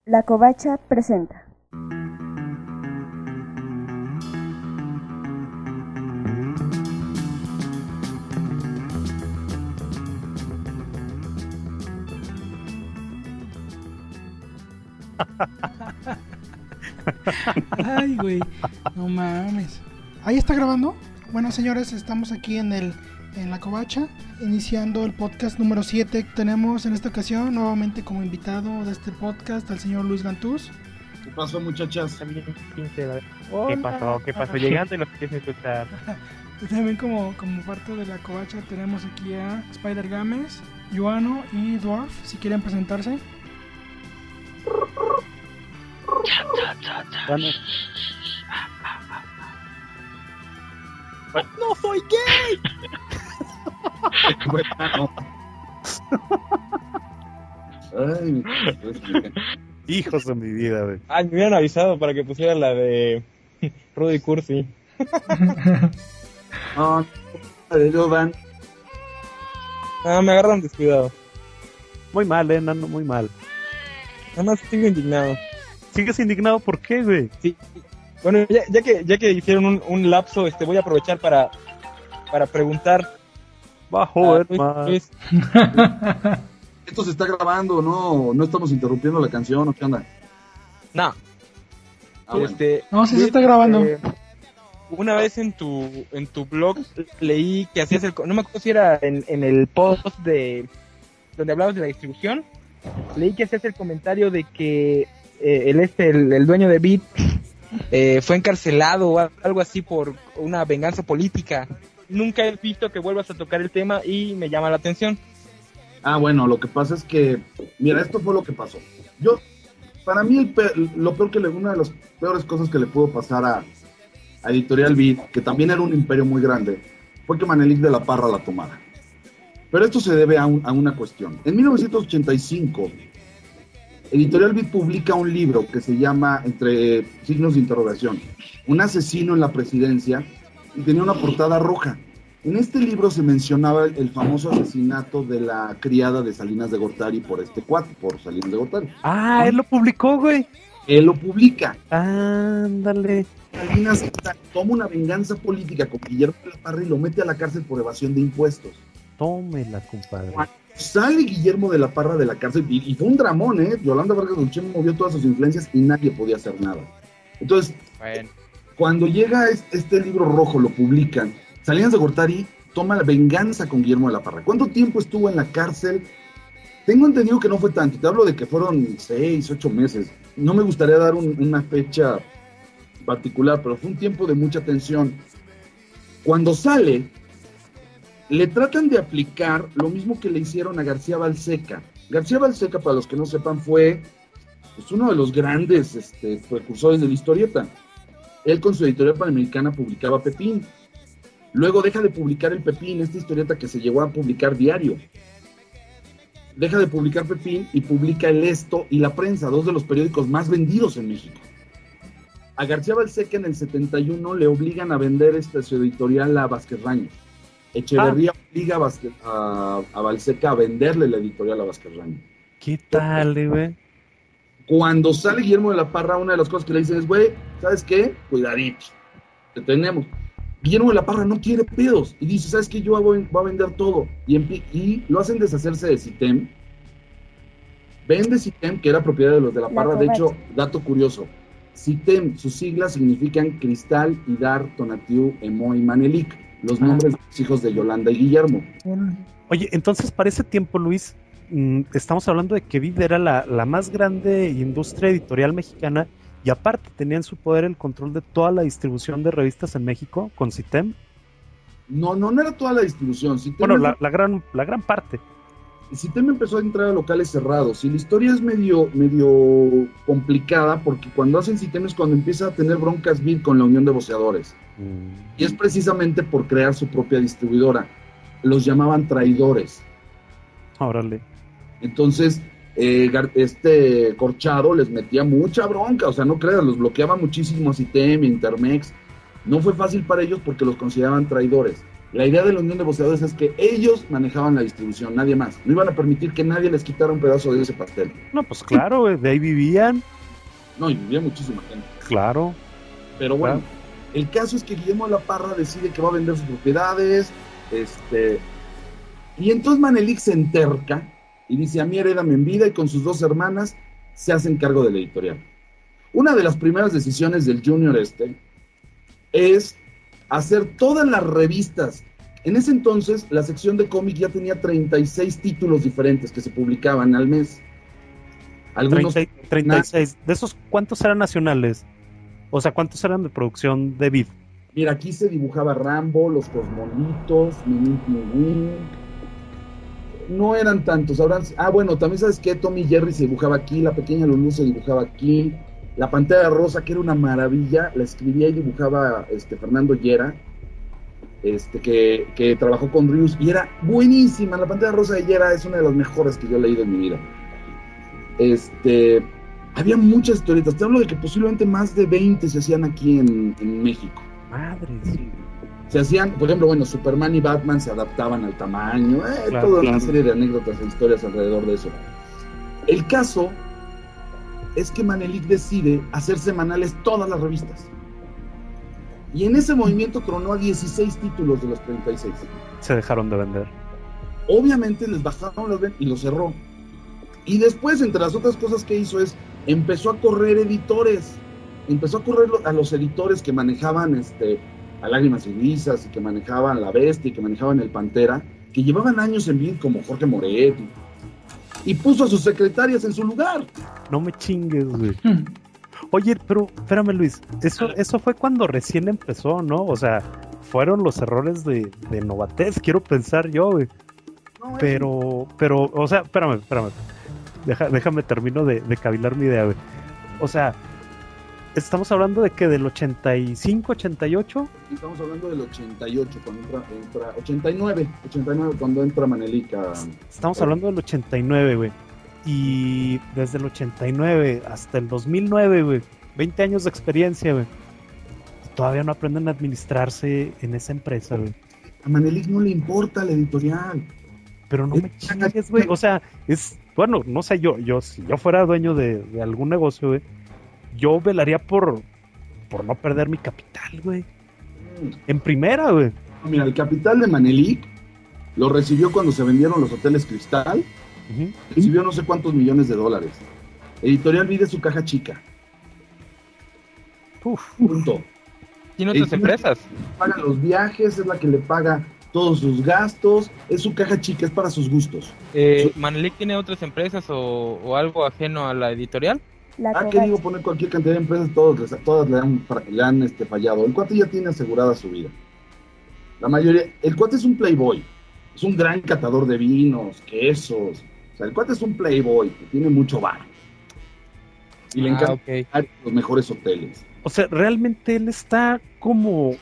La Covacha presenta. Ay, güey, no mames. ¿Ahí está grabando? Bueno, señores, estamos aquí en La Covacha, iniciando el podcast número 7. Tenemos en esta ocasión nuevamente como invitado de este podcast al señor Luis Gantús. ¿Qué pasó, muchachas? ¿Qué pasó? Llegando y los quieres escuchar. Y también como parte de La Covacha tenemos aquí a Spider Games, Joano y Dwarf, si quieren presentarse. Bueno. ¡No soy gay! Ay, Hijos de mi vida, güey. Ay, me hubieran avisado para que pusiera la de Rudy Cursi. no, ellos van. Ah, me agarran descuidado. Muy mal, Nano, muy mal. Nada más sigo indignado. ¿Sigues indignado por qué, güey? Sí. Bueno, ya que hicieron un lapso, voy a aprovechar para preguntar. Bajo, Luis. Esto se está grabando, no estamos interrumpiendo la canción, ¿o qué onda? No. Bueno. No, sí se está grabando. Una vez en tu blog leí que hacías no me acuerdo si era en el post de donde hablabas de la distribución. Leí que hacías el comentario de que el dueño de Beat fue encarcelado o algo así por una venganza política. Nunca he visto que vuelvas a tocar el tema y me llama la atención. Bueno, lo que pasa es que, mira, esto fue lo que pasó. Para mí, una de las peores cosas que le pudo pasar a Editorial Beat, que también era un imperio muy grande, fue que Manelik de la Parra la tomara. Pero esto se debe a una cuestión. En 1985, Editorial Beat publica un libro que se llama, entre signos de interrogación, Un asesino en la presidencia, y tenía una portada roja. En este libro se mencionaba el famoso asesinato de la criada de Salinas de Gortari por por Salinas de Gortari. Él lo publicó, güey. Él lo publica. Ándale. Salinas toma una venganza política con Guillermo de la Parra y lo mete a la cárcel por evasión de impuestos. Tómela, compadre. Cuando sale Guillermo de la Parra de la cárcel, y fue un dramón, Yolanda Vargas Dulce movió todas sus influencias y nadie podía hacer nada. Entonces, Bueno. Cuando llega este libro rojo, lo publican, Salinas de Gortari toma la venganza con Guillermo de la Parra. ¿Cuánto tiempo estuvo en la cárcel? Tengo entendido que no fue tanto, te hablo de que fueron 6, 8 meses. No me gustaría dar una fecha particular, pero fue un tiempo de mucha tensión. Cuando sale, le tratan de aplicar lo mismo que le hicieron a García Balseca. García Balseca, para los que no sepan, fue uno de los grandes precursores de la historieta. Él con su editorial Panamericana publicaba Pepín. Luego deja de publicar el Pepín, esta historieta que se llegó a publicar diario. Deja de publicar Pepín y publica El Esto y La Prensa, dos de los periódicos más vendidos en México. A García Balseca en el 71 le obligan a vender su editorial a Vázquez Raña. Echeverría obliga a Balseca a venderle la editorial a Vázquez Raña. ¿Qué tal, güey? Cuando sale Guillermo de la Parra, una de las cosas que le dicen es, güey, ¿sabes qué? Cuidadito, te tenemos. Guillermo de la Parra no quiere pedos y dice, ¿sabes qué? Yo voy a vender todo. Y lo hacen deshacerse de Citem. Vende Citem, que era propiedad de los de la Parra. De hecho, dato curioso, Citem, sus siglas significan Cristal, Idar, Tonatiu, Emo y Manelik, los nombres de los hijos de Yolanda y Guillermo. Oye, entonces para ese tiempo, Luis, estamos hablando de que Vid era la más grande industria editorial mexicana y aparte tenía en su poder el control de toda la distribución de revistas en México con Citem. No era toda la distribución. Citem bueno, la gran parte. Citem empezó a entrar a locales cerrados y la historia es medio complicada porque cuando hacen Citem es cuando empieza a tener broncas Vid con la Unión de Voceadores. Y es precisamente por crear su propia distribuidora. Los llamaban traidores. Órale. Entonces, Corchado les metía mucha bronca, o sea, no creas, los bloqueaba muchísimo a Citem, Intermex. No fue fácil para ellos porque los consideraban traidores. La idea de la Unión de Boceadores es que ellos manejaban la distribución, nadie más. No iban a permitir que nadie les quitara un pedazo de ese pastel. No, pues claro, güey, de ahí vivían. No, y vivía muchísima gente. Claro. Pero bueno, Claro. el caso es que Guillermo de la Parra decide que va a vender sus propiedades, y entonces Manelik se enterca y dice: a mí herédame en vida, y con sus 2 hermanas se hacen cargo de la editorial. Una de las primeras decisiones del Junior es hacer todas las revistas. En ese entonces la sección de cómic ya tenía 36 títulos diferentes que se publicaban al mes. Algunos 36. ¿De esos cuántos eran nacionales? O sea, ¿cuántos eran de producción de Vid? Mira, aquí se dibujaba Rambo, Los Cosmolitos, Menin Pingüín. No eran tantos. Bueno, también sabes que Tommy Jerry se dibujaba aquí, La Pequeña Lulú se dibujaba aquí, La Pantera Rosa, que era una maravilla, la escribía y dibujaba Fernando Llera, que trabajó con Rius, y era buenísima. La Pantera Rosa de Llera es una de las mejores que yo he leído en mi vida. Había muchas historietas. Te hablo de que posiblemente más de 20 se hacían aquí en México. Madre, sí. Se hacían, por ejemplo, Superman y Batman se adaptaban al tamaño, Claro, toda claro. una serie de anécdotas e historias alrededor de eso. El caso es que Manelik decide hacer semanales todas las revistas. Y en ese movimiento tronó a 16 títulos de los 36. Se dejaron de vender. Obviamente les bajaron las ventas y lo cerró. Y después, entre las otras cosas que hizo, empezó a correr editores. Empezó a correr a los editores que manejaban a Lágrimas y Risas, y que manejaban La Bestia, y que manejaban El Pantera, que llevaban años en Vid, como Jorge Moret, y puso a sus secretarias en su lugar. No me chingues, güey. Oye, pero espérame, Luis, eso fue cuando recién empezó, ¿no? O sea, fueron los errores de novatez, quiero pensar yo, güey. No, Pero, o sea, espérame. Déjame termino de cavilar mi idea, güey. O sea, estamos hablando de que del 85, 88. estamos hablando del 88, cuando entra 89, cuando entra Manelik a... Estamos hablando del 89, güey. Y desde el 89 hasta el 2009, güey. 20 años de experiencia, güey. Todavía no aprenden a administrarse en esa empresa, güey. A Manelik no le importa la editorial. Pero no me chingues, güey. O sea, bueno, no sé, si yo fuera dueño de algún negocio, güey, yo velaría por no perder mi capital, güey. En primera, güey. Mira, el capital de Manelik lo recibió cuando se vendieron los hoteles Cristal. Uh-huh. Recibió no sé cuántos millones de dólares. Editorial Vid es su caja chica. Punto. ¿Tiene otras empresas? Paga los viajes, es la que le paga todos sus gastos, es su caja chica, es para sus gustos. ¿Manelik tiene otras empresas o algo ajeno a la editorial? ¿Qué digo? Poner cualquier cantidad de empresas, todas le han fallado. El cuate ya tiene asegurada su vida. La mayoría, el cuate es un playboy, es un gran catador de vinos, quesos. O sea, el cuate es un playboy que tiene mucho bar. Y le encanta los mejores hoteles. O sea, realmente él está como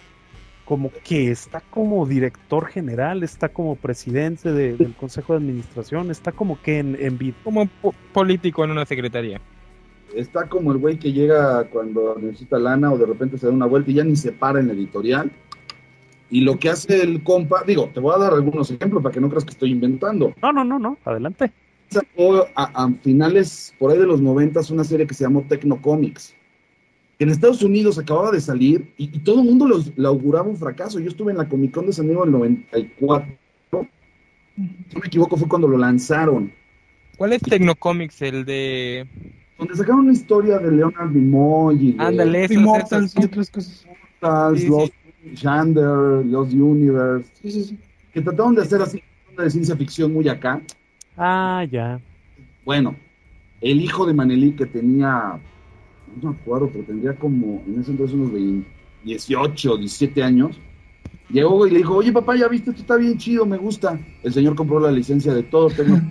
director general, está como presidente del Consejo de Administración, está como que en Vid. Como político en una secretaría. Está como el güey que llega cuando necesita lana o de repente se da una vuelta y ya ni se para en la editorial. Y lo que hace el compa, te voy a dar algunos ejemplos para que no creas que estoy inventando. No, adelante. Sacó a finales, por ahí de los 90, una serie que se llamó Tecno Comics, que en Estados Unidos acababa de salir y todo el mundo le auguraba un fracaso. Yo estuve en la Comic Con de San Diego en el 94, si no me equivoco fue cuando lo lanzaron. ¿Cuál es Tecnocomics? El de... Donde sacaron una historia de Leonard Nimoy y de... Ándale, Immortals y otras cosas. Sí, Lost Shander, Lost Universe, Sí. que trataron de hacer así una de ciencia ficción muy acá. Ah, ya. Bueno, el hijo de Manelik, que tenía, no me acuerdo, pero tendría como en ese entonces unos 18, 17 años, llegó y le dijo: oye papá, ya viste, esto está bien chido, me gusta. El señor compró la licencia de todo.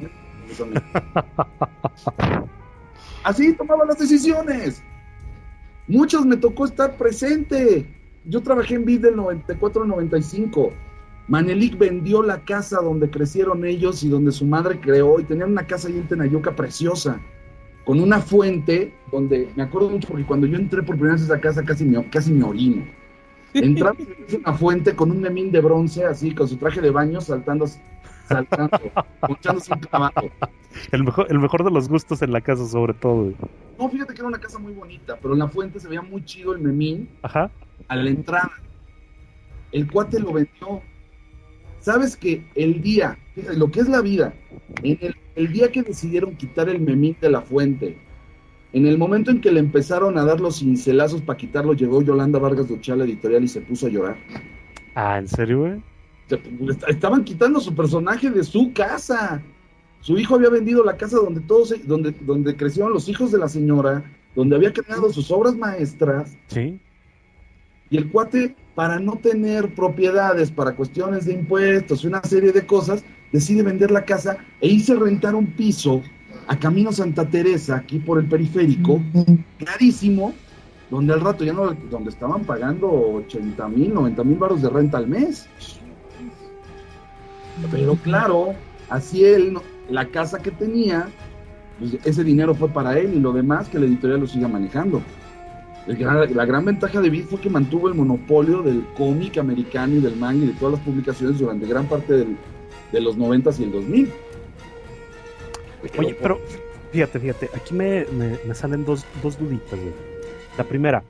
Así tomaba las decisiones. Muchos me tocó estar presente. Yo trabajé en Vid del 94 al 95. Manelik vendió la casa donde crecieron ellos y donde su madre creó, y tenían una casa ahí en Tenayuca preciosa, con una fuente donde, me acuerdo mucho porque cuando yo entré por primera vez a esa casa casi me orino. Entramos en una fuente con un memín de bronce, así, con su traje de baño, saltando, echándose un clavado. El mejor de los gustos en la casa, sobre todo, güey. No, fíjate que era una casa muy bonita, pero en la fuente se veía muy chido el memín. Ajá. A la entrada. El cuate lo vendió. ¿Sabes que el día, lo que es la vida, el día que decidieron quitar el memín de la fuente, en el momento en que le empezaron a dar los cincelazos para quitarlo, llegó Yolanda Vargas de Ochala Editorial y se puso a llorar? Ah, ¿en serio, güey? Estaban quitando su personaje de su casa. Su hijo había vendido la casa donde crecieron los hijos de la señora, donde había creado sus obras maestras. Sí. Y el cuate, para no tener propiedades, para cuestiones de impuestos y una serie de cosas, decide vender la casa e irse a rentar un piso a Camino Santa Teresa, aquí por el periférico, carísimo, donde al rato ya no, donde estaban pagando 80,000, 90,000 varos de renta al mes. Pero claro, así él, la casa que tenía, pues ese dinero fue para él y lo demás que la editorial lo siga manejando. La gran ventaja de Vid fue que mantuvo el monopolio del cómic americano y del manga y de todas las publicaciones durante gran parte de los 90s y el 2000. Oye, pero fíjate, aquí me salen dos duditas, güey. La primera,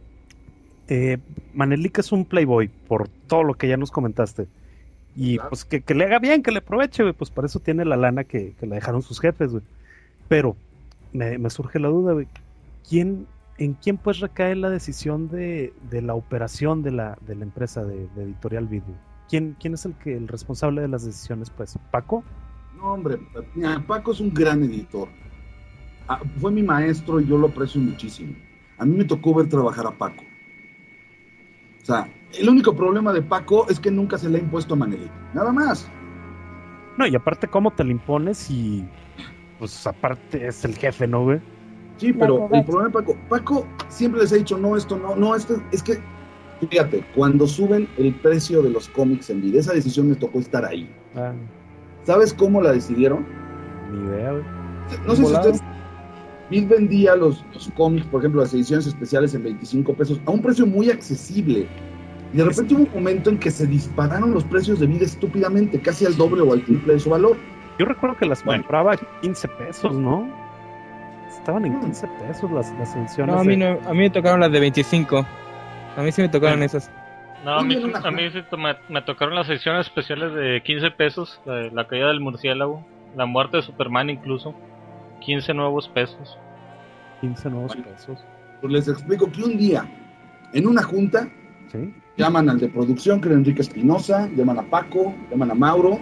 Manelik es un playboy, por todo lo que ya nos comentaste. Y claro, pues que le haga bien, que le aproveche, güey, pues para eso tiene la lana que le dejaron sus jefes, güey. Pero me surge la duda, güey, ¿en quién pues recae la decisión de la operación de la empresa de Editorial Vid? ¿Quién es el responsable de las decisiones, pues? ¿Paco? No, hombre, mira, Paco es un gran editor. Fue mi maestro y yo lo aprecio muchísimo. A mí me tocó ver trabajar a Paco. O sea, el único problema de Paco es que nunca se le ha impuesto a Manelik. Nada más. No, y aparte, ¿cómo te le impones? Y pues aparte es el jefe, ¿no, güey? Sí, pero el problema de Paco siempre les ha dicho, no, esto no, esto es que, fíjate, cuando suben el precio de los cómics en Vid, esa decisión me tocó estar ahí. ¿Sabes cómo la decidieron? Ni idea, güey. No sé si ustedes... Vid vendía los cómics, por ejemplo, las ediciones especiales en 25 pesos, a un precio muy accesible. Y de repente hubo un momento en que se dispararon los precios de Vid estúpidamente, casi al doble o al triple de su valor. Yo recuerdo que las compraba a 15 pesos, ¿no? Estaban en 15 pesos las ediciones. No, a mí me tocaron las de 25. A mí sí me tocaron esas. No, a mí sí me tocaron las ediciones especiales de 15 pesos, la caída del murciélago, la muerte de Superman incluso, 15 nuevos pesos. 15 nuevos pesos. Pues les explico que un día, en una junta, ¿sí?, llaman al de producción, que era Enrique Espinosa, llaman a Paco, llaman a Mauro,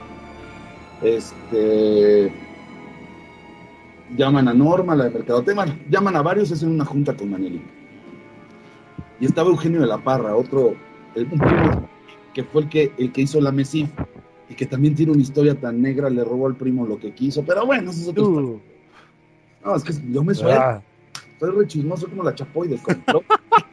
llaman a Norma, la de Mercadotecnia, llaman a varios, es en una junta con Manelik. Y estaba Eugenio de la Parra, un primo que fue el que hizo la MESIF, y que también tiene una historia tan negra, le robó al primo lo que quiso, pero bueno, eso es otro. No, es que yo me suelto. Soy re chismoso como la Chapoy complot.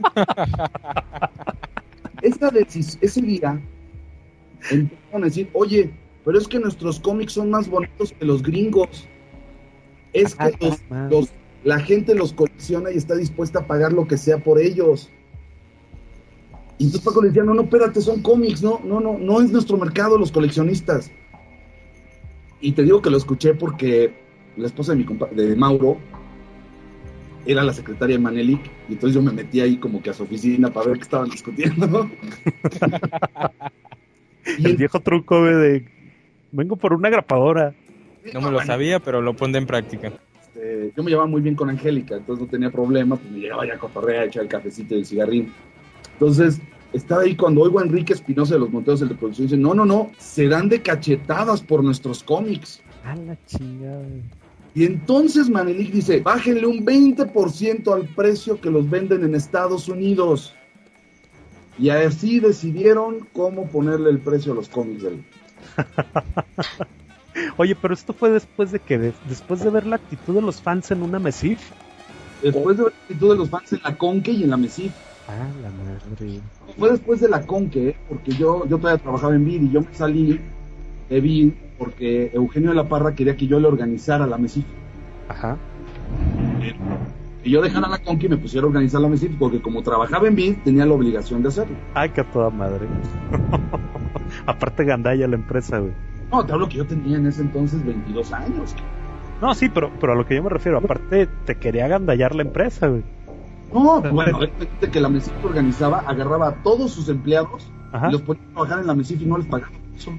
Ese día empezaron a decir, oye, pero es que nuestros cómics son más bonitos que los gringos. Es que la gente los colecciona y está dispuesta a pagar lo que sea por ellos. Y entonces Paco le decía, no, espérate, son cómics, no es nuestro mercado los coleccionistas. Y te digo que lo escuché porque la esposa de Mauro era la secretaria de Manelik, y entonces yo me metí ahí como que a su oficina para ver qué estaban discutiendo. Y el viejo truco, güey, de vengo por una grapadora. No me lo sabía, pero lo pondré en práctica. Yo me llevaba muy bien con Angélica, entonces no tenía problema, pues me llegaba ya a cotorrear, a echar el cafecito y el cigarrín. Entonces, estaba ahí cuando oigo a Enrique Espinosa de los Monteros, el de producción, y dice, no, se dan de cachetadas por nuestros cómics. A la chingada. Y entonces Manelik dice, bájenle un 20% al precio que los venden en Estados Unidos. Y así decidieron cómo ponerle el precio a los cómics de él. Oye, pero esto fue después de que, después de ver la actitud de los fans en una MESIF. Después de ver la actitud de los fans en la Conque y en la MESIF. Ah, la madre. Fue después de la Conque, porque yo todavía trabajaba en Vid y yo me salí de Vid porque Eugenio de la Parra quería que yo le organizara la MESIF. Ajá. Y yo dejara la Conca y me pusiera a organizar la Mesif, porque como trabajaba en Vid, tenía la obligación de hacerlo. Ay, que a toda madre. Aparte gandalla la empresa, güey. No, te hablo que yo tenía en ese entonces 22 años. No, sí, pero a lo que yo me refiero, aparte te quería gandallar la empresa, güey. No, bueno, de que la Mesif organizaba, agarraba a todos sus empleados, Ajá. y los ponía a trabajar en la Mesif y no les pagaba eso.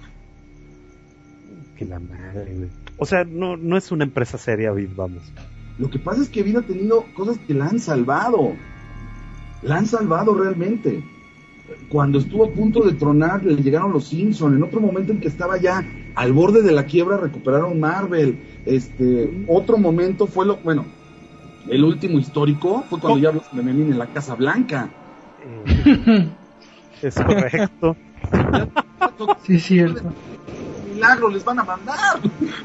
Que la madre, güey. O sea, no es una empresa seria, Vid, vamos. Lo que pasa es que Vid ha tenido cosas que la han salvado. La han salvado realmente. Cuando estuvo a punto de tronar, le llegaron los Simpson. En otro momento en que estaba ya al borde de la quiebra, recuperaron Marvel. Otro momento fue el último histórico fue cuando ya hablas de Memín en la Casa Blanca. Es correcto. Sí, cierto. Milagro les van a mandar.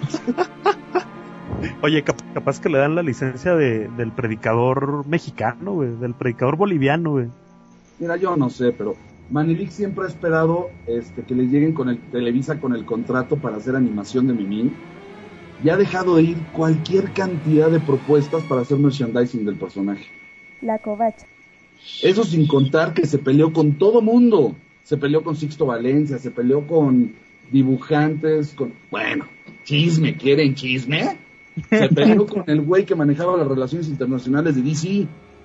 Oye, capaz que le dan la licencia del predicador mexicano, güey, del predicador boliviano, güey. Mira, yo no sé, pero Manilik siempre ha esperado que les lleguen con el Televisa con el contrato para hacer animación de Memín. Y ha dejado de ir cualquier cantidad de propuestas para hacer merchandising del personaje. La Covacha. Eso sin contar que se peleó con todo mundo. Se peleó con Sixto Valencia, se peleó con dibujantes, bueno, chisme, ¿quieren chisme? Se peleó con el güey que manejaba las relaciones internacionales de DC.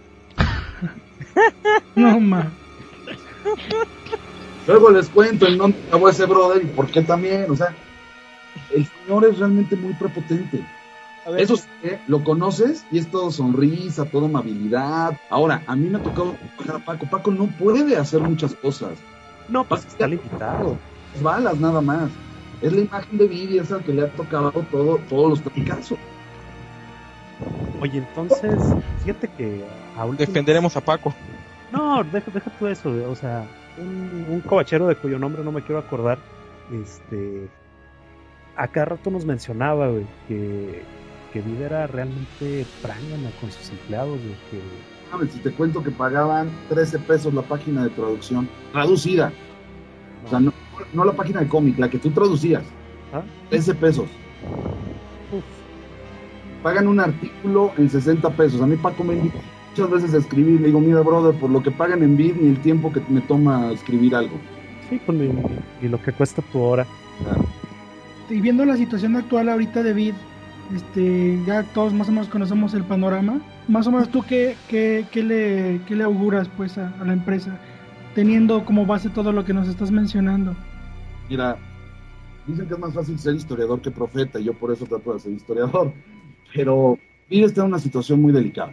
No, man. Luego les cuento el nombre de ese brother y por qué también, o sea, el señor es realmente muy prepotente. Eso sí, lo conoces y es todo sonrisa, todo amabilidad. Ahora, a mí me ha tocado trabajar a Paco. Paco no puede hacer muchas cosas. No, pues está limitado. Balas nada más. Es la imagen de Vivi, es al que le ha tocado todos los traficazos. Oye, entonces, fíjate que defenderemos a Paco. No, deja tú eso, o sea, un cobachero de cuyo nombre no me quiero acordar, a cada rato nos mencionaba, güey, que Vid era realmente prángana con sus empleados, güey, que... A ver, si te cuento que pagaban 13 pesos la página de traducción, traducida. O sea, no la página de cómic, la que tú traducías. 13 pesos. Uf. Pagan un artículo en 60 pesos. A mí Paco me invita muchas veces a escribir. Le digo, mira, brother, por lo que pagan en Vid ni el tiempo que me toma escribir algo. Sí, pues y lo que cuesta tu hora. Claro. Y viendo la situación actual ahorita de Vid, ya todos más o menos conocemos el panorama. Más o menos tú, ¿qué le auguras pues a la empresa, teniendo como base todo lo que nos estás mencionando? Mira, dicen que es más fácil ser historiador que profeta, y yo por eso trato de ser historiador. Pero Vid está en una situación muy delicada.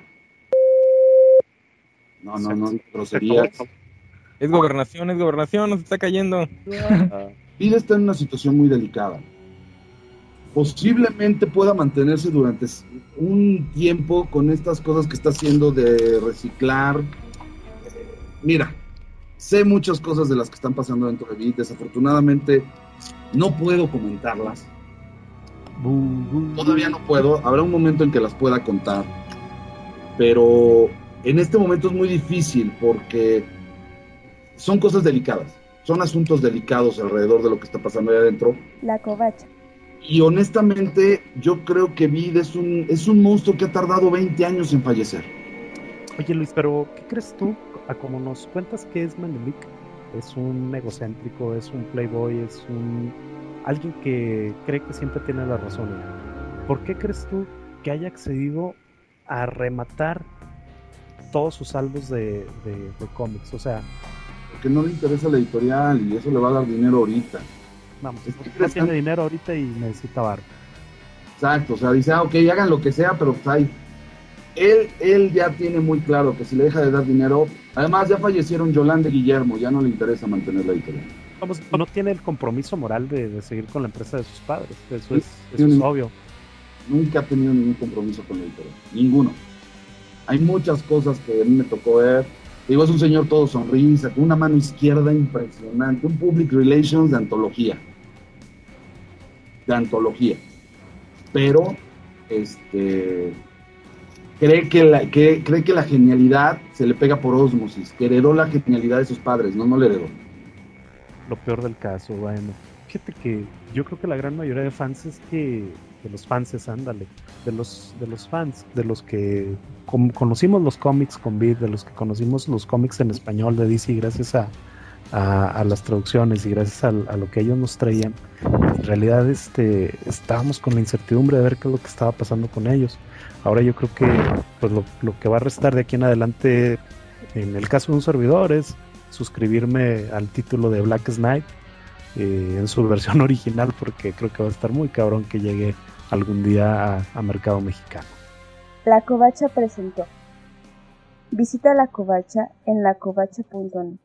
No, groserías. Es gobernación, nos está cayendo. Vid está en una situación muy delicada. Posiblemente pueda mantenerse durante un tiempo con estas cosas que está haciendo de reciclar. Mira, sé muchas cosas de las que están pasando dentro de Vid. Desafortunadamente no puedo comentarlas. Todavía no puedo. Habrá un momento en que las pueda contar. Pero en este momento es muy difícil porque son cosas delicadas. Son asuntos delicados alrededor de lo que está pasando ahí adentro. La Covacha. Y honestamente, yo creo que Vid es un monstruo que ha tardado 20 años en fallecer. Oye, Luis, pero ¿qué crees tú? A como nos cuentas que es Manilik, es un egocéntrico, es un playboy, es alguien que cree que siempre tiene la razón. ¿Por qué crees tú que haya accedido a rematar todos sus saldos de cómics? O sea, porque no le interesa la editorial y eso le va a dar dinero ahorita. Vamos, no tiene dinero ahorita y necesita barro. Exacto, o sea, dice, ok, hagan lo que sea, pero pues ahí. Él ya tiene muy claro que si le deja de dar dinero, además ya fallecieron Yolanda y Guillermo, ya no le interesa mantener la editorial. Vamos, no tiene el compromiso moral de seguir con la empresa de sus padres, eso es obvio. Nunca ha tenido ningún compromiso con la editorial, ninguno. Hay muchas cosas que a mí me tocó ver. Digo, es un señor todo sonrisa, con una mano izquierda impresionante, un public relations de antología. Pero cree que la genialidad se le pega por ósmosis, que heredó la genialidad de sus padres, no le heredó. Lo peor del caso, bueno, fíjate que yo creo que la gran mayoría de fans es que los fans, ándale, de los fans, de los que conocimos los cómics con Vid, de los que conocimos los cómics en español de DC gracias a las traducciones y gracias a lo que ellos nos traían. En realidad estábamos con la incertidumbre de ver qué es lo que estaba pasando con ellos. Ahora yo creo que pues lo que va a restar de aquí en adelante, en el caso de un servidor, es suscribirme al título de Black Knight en su versión original, porque creo que va a estar muy cabrón que llegue algún día a mercado mexicano. La Covacha presentó. Visita La Covacha en lacovacha.net.